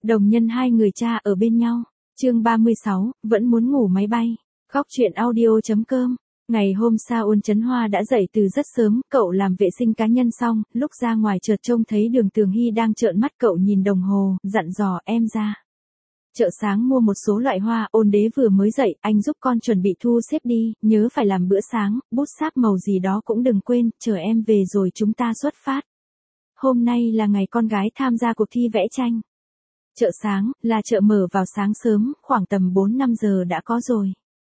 Đồng nhân hai người cha ở bên nhau. Chương 36, vẫn muốn ngủ máy bay. Góc truyện audio.com. Ngày hôm sau Ôn Chấn Hoa đã dậy từ rất sớm, cậu làm vệ sinh cá nhân xong, lúc ra ngoài chợt trông thấy Đường Tường Hy đang trợn mắt, cậu nhìn đồng hồ, dặn dò em ra chợ sáng mua một số loại hoa. Ôn Đế vừa mới dậy, anh giúp con chuẩn bị thu xếp đi, nhớ phải làm bữa sáng, bút sáp màu gì đó cũng đừng quên, chờ em về rồi chúng ta xuất phát. Hôm nay là ngày con gái tham gia cuộc thi vẽ tranh. Chợ sáng, là chợ mở vào sáng sớm, khoảng tầm 4-5 giờ đã có rồi.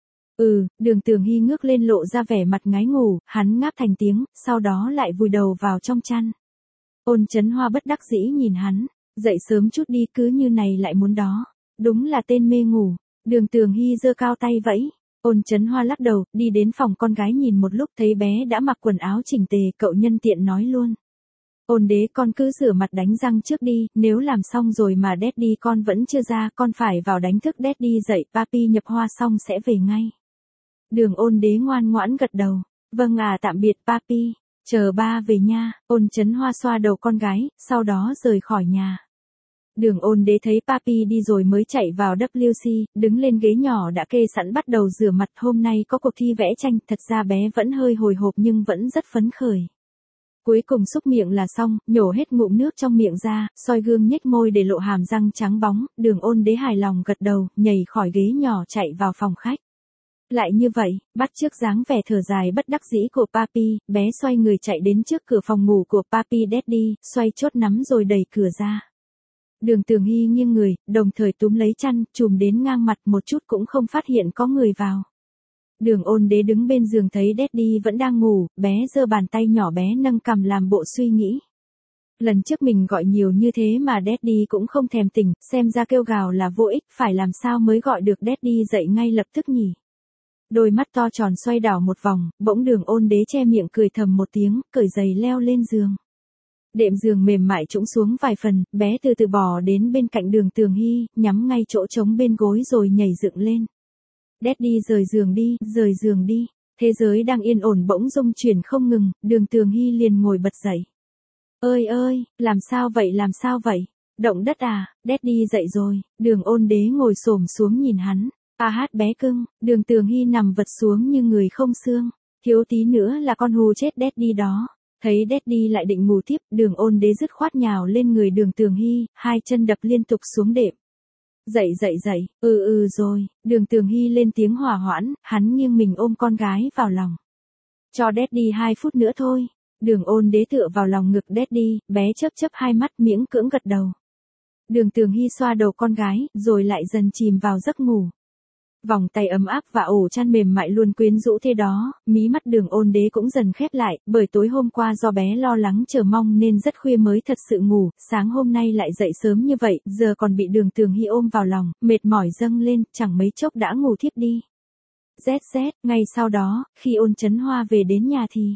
Đường Tường Hy ngước lên lộ ra vẻ mặt ngái ngủ, hắn ngáp thành tiếng, sau đó lại vùi đầu vào trong chăn. Ôn Chấn Hoa bất đắc dĩ nhìn hắn, dậy sớm chút đi, cứ như này lại muốn đó. Đúng là tên mê ngủ. Đường Tường Hy giơ cao tay vẫy. Ôn Chấn Hoa lắc đầu, đi đến phòng con gái nhìn một lúc thấy bé đã mặc quần áo chỉnh tề, cậu nhân tiện nói luôn. Ôn Đế, con cứ rửa mặt đánh răng trước đi, nếu làm xong rồi mà Daddy con vẫn chưa ra, con phải vào đánh thức Daddy dậy, papi nhập hoa xong sẽ về ngay. Đường Ôn Đế ngoan ngoãn gật đầu. Vâng tạm biệt papi, chờ ba về nha. Ôn Chấn Hoa xoa đầu con gái, sau đó rời khỏi nhà. Đường Ôn Đế thấy papi đi rồi mới chạy vào WC, đứng lên ghế nhỏ đã kê sẵn bắt đầu rửa mặt. Hôm nay có cuộc thi vẽ tranh, thật ra bé vẫn hơi hồi hộp nhưng vẫn rất phấn khởi. Cuối cùng xúc miệng là xong, nhổ hết ngụm nước trong miệng ra, soi gương nhếch môi để lộ hàm răng trắng bóng. Đường Ôn Đế hài lòng gật đầu, nhảy khỏi ghế nhỏ chạy vào phòng khách. Lại như vậy, bắt chước dáng vẻ thở dài bất đắc dĩ của papi, bé xoay người chạy đến trước cửa phòng ngủ của papi Daddy, xoay chốt nắm rồi đẩy cửa ra. Đường Tường Hy nghiêng người, đồng thời túm lấy chăn, chùm đến ngang mặt, một chút cũng không phát hiện có người vào. Đường Ôn Đế đứng bên giường thấy Daddy vẫn đang ngủ, bé giơ bàn tay nhỏ bé nâng cằm làm bộ suy nghĩ. Lần trước mình gọi nhiều như thế mà Daddy cũng không thèm tỉnh, xem ra kêu gào là vô ích, phải làm sao mới gọi được Daddy dậy ngay lập tức nhỉ? Đôi mắt to tròn xoay đảo một vòng, bỗng Đường Ôn Đế che miệng cười thầm một tiếng, cởi giày leo lên giường. Đệm giường mềm mại trũng xuống vài phần, bé từ từ bò đến bên cạnh Đường Tường Hy, nhắm ngay chỗ trống bên gối rồi nhảy dựng lên. Daddy rời giường đi. Thế giới đang yên ổn bỗng rung chuyển không ngừng, Đường Tường Hy liền ngồi bật dậy. Ơi, làm sao vậy? Động đất à? Daddy dậy rồi. Đường Ôn Đế ngồi xổm xuống nhìn hắn. Bé cưng. Đường Tường Hy nằm vật xuống như người không xương. Thiếu tí nữa là con hù chết Daddy đó. Thấy Daddy lại định ngủ tiếp, Đường Ôn Đế dứt khoát nhào lên người Đường Tường Hy, hai chân đập liên tục xuống đệm. Dậy. Rồi. Đường Tường Hy lên tiếng hỏa hoãn, hắn nghiêng mình ôm con gái vào lòng. Cho Daddy 2 phút nữa thôi. Đường Ôn Đế tựa vào lòng ngực Daddy, bé chớp hai mắt miễn cưỡng gật đầu. Đường Tường Hy xoa đầu con gái, rồi lại dần chìm vào giấc ngủ. Vòng tay ấm áp và ổ chăn mềm mại luôn quyến rũ thế đó, mí mắt Đường Ôn Đế cũng dần khép lại, bởi tối hôm qua do bé lo lắng chờ mong nên rất khuya mới thật sự ngủ, sáng hôm nay lại dậy sớm như vậy, giờ còn bị Đường Tường Hy ôm vào lòng, mệt mỏi dâng lên, chẳng mấy chốc đã ngủ thiếp đi. Ngay sau đó, khi Ôn Chấn Hoa về đến nhà thì...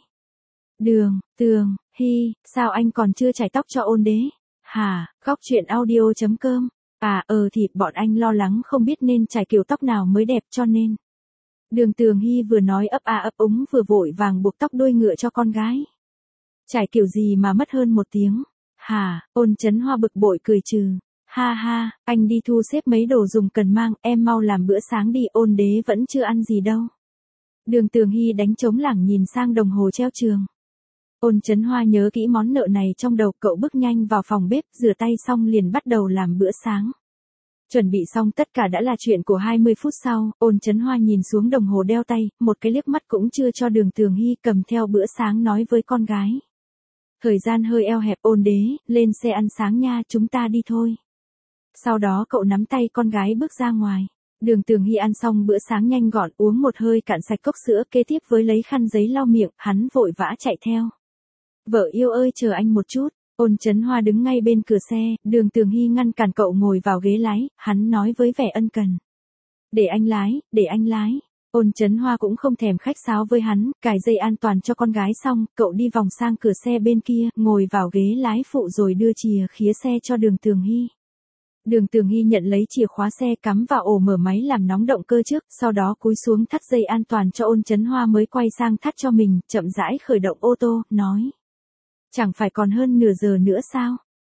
Tường Hy, sao anh còn chưa chải tóc cho Ôn Đế? Hả, góc truyện audio.com. Thì bọn anh lo lắng không biết nên chải kiểu tóc nào mới đẹp cho nên. Đường Tường Hy vừa nói ấp úng vừa vội vàng buộc tóc đuôi ngựa cho con gái. Chải kiểu gì mà mất hơn 1 tiếng? Hả, Ôn Chấn Hoa bực bội cười trừ. Ha, anh đi thu xếp mấy đồ dùng cần mang, em mau làm bữa sáng đi, Ôn Đế vẫn chưa ăn gì đâu. Đường Tường Hy đánh trống lảng nhìn sang đồng hồ treo tường. Ôn Chấn Hoa nhớ kỹ món nợ này trong đầu, cậu bước nhanh vào phòng bếp, rửa tay xong liền bắt đầu làm bữa sáng. Chuẩn bị xong tất cả đã là chuyện của 20 phút sau, Ôn Chấn Hoa nhìn xuống đồng hồ đeo tay, một cái liếc mắt cũng chưa cho Đường Tường Hy, cầm theo bữa sáng nói với con gái. Thời gian hơi eo hẹp, Ôn Đế, lên xe ăn sáng nha, chúng ta đi thôi. Sau đó cậu nắm tay con gái bước ra ngoài. Đường Tường Hy ăn xong bữa sáng nhanh gọn, uống một hơi cạn sạch cốc sữa, kế tiếp với lấy khăn giấy lau miệng, hắn vội vã chạy theo. Vợ yêu ơi chờ anh một chút. Ôn Chấn Hoa đứng ngay bên cửa xe, Đường Tường Hy ngăn cản cậu ngồi vào ghế lái, hắn nói với vẻ ân cần. Để anh lái. Ôn Chấn Hoa cũng không thèm khách sáo với hắn, cài dây an toàn cho con gái xong, cậu đi vòng sang cửa xe bên kia, ngồi vào ghế lái phụ rồi đưa chìa khía xe cho Đường Tường Hy. Đường Tường Hy nhận lấy chìa khóa xe cắm vào ổ mở máy làm nóng động cơ trước, sau đó cúi xuống thắt dây an toàn cho Ôn Chấn Hoa mới quay sang thắt cho mình, chậm rãi khởi động ô tô, nói. Chẳng phải còn hơn nửa giờ nữa sao?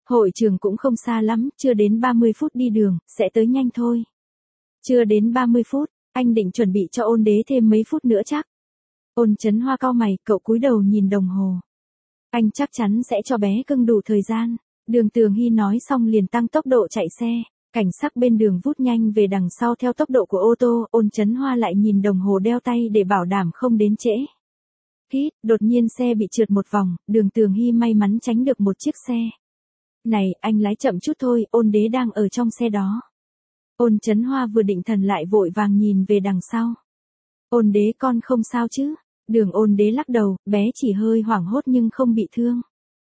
Hội trường cũng không xa lắm, chưa đến 30 phút đi đường, sẽ tới nhanh thôi. Chưa đến 30 phút, anh định chuẩn bị cho Ôn Đế thêm mấy phút nữa chắc. Ôn Chấn Hoa cau mày, cậu cúi đầu nhìn đồng hồ. Anh chắc chắn sẽ cho bé cưng đủ thời gian. Đường Tường Hy nói xong liền tăng tốc độ chạy xe. Cảnh sắc bên đường vút nhanh về đằng sau theo tốc độ của ô tô. Ôn Chấn Hoa lại nhìn đồng hồ đeo tay để bảo đảm không đến trễ. Hít, đột nhiên xe bị trượt một vòng. Đường Tường Hy may mắn tránh được một chiếc xe. Này, anh lái chậm chút thôi, Ôn Đế đang ở trong xe đó. Ôn Chấn Hoa vừa định thần lại vội vàng nhìn về đằng sau. Ôn Đế con không sao chứ? Đường Ôn Đế lắc đầu, bé chỉ hơi hoảng hốt nhưng không bị thương.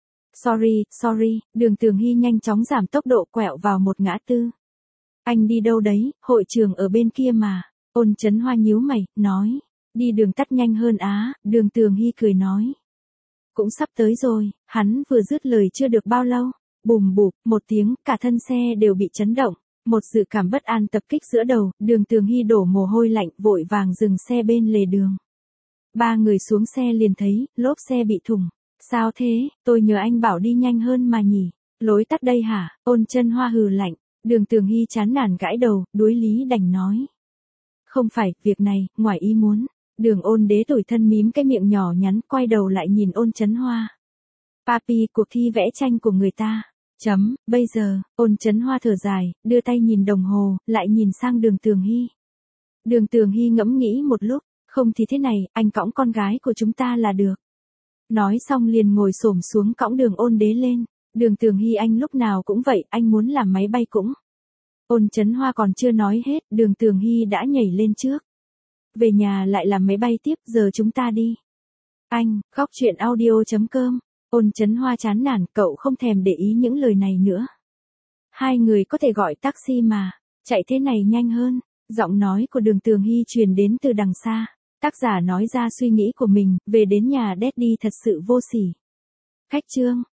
Sorry, Đường Tường Hy nhanh chóng giảm tốc độ quẹo vào một ngã tư. Anh đi đâu đấy, hội trường ở bên kia mà. Ôn Chấn Hoa nhíu mày, nói. Đi đường tắt nhanh hơn á, Đường Tường Hy cười nói. Cũng sắp tới rồi, hắn vừa dứt lời chưa được bao lâu. Bùm bụp, một tiếng, cả thân xe đều bị chấn động. Một dự cảm bất an tập kích giữa đầu, Đường Tường Hy đổ mồ hôi lạnh vội vàng dừng xe bên lề đường. Ba người xuống xe liền thấy, lốp xe bị thủng. Sao thế, tôi nhờ anh bảo đi nhanh hơn mà nhỉ. Lối tắt đây hả, Ôn Chấn Hoa hừ lạnh. Đường Tường Hy chán nản gãi đầu, đuối lý đành nói. Không phải, việc này, ngoài ý muốn. Đường Ôn Đế tủi thân mím cái miệng nhỏ nhắn, quay đầu lại nhìn Ôn Chấn Hoa. Papi, cuộc thi vẽ tranh của người ta. Bây giờ, Ôn Chấn Hoa thở dài, đưa tay nhìn đồng hồ, lại nhìn sang Đường Tường Hy. Đường Tường Hy ngẫm nghĩ một lúc, không thì thế này, anh cõng con gái của chúng ta là được. Nói xong liền ngồi xổm xuống cõng Đường Ôn Đế lên. Đường Tường Hy anh lúc nào cũng vậy, anh muốn làm máy bay cũng. Ôn Chấn Hoa còn chưa nói hết, Đường Tường Hy đã nhảy lên trước. Về nhà lại làm máy bay tiếp, giờ chúng ta đi. Anh, khóc chuyện audio.com. Ôn Chấn Hoa chán nản, cậu không thèm để ý những lời này nữa. Hai người có thể gọi taxi mà, chạy thế này nhanh hơn. Giọng nói của Đường Tường Hy truyền đến từ đằng xa. Tác giả nói ra suy nghĩ của mình, về đến nhà Daddy thật sự vô sỉ. Khách trương.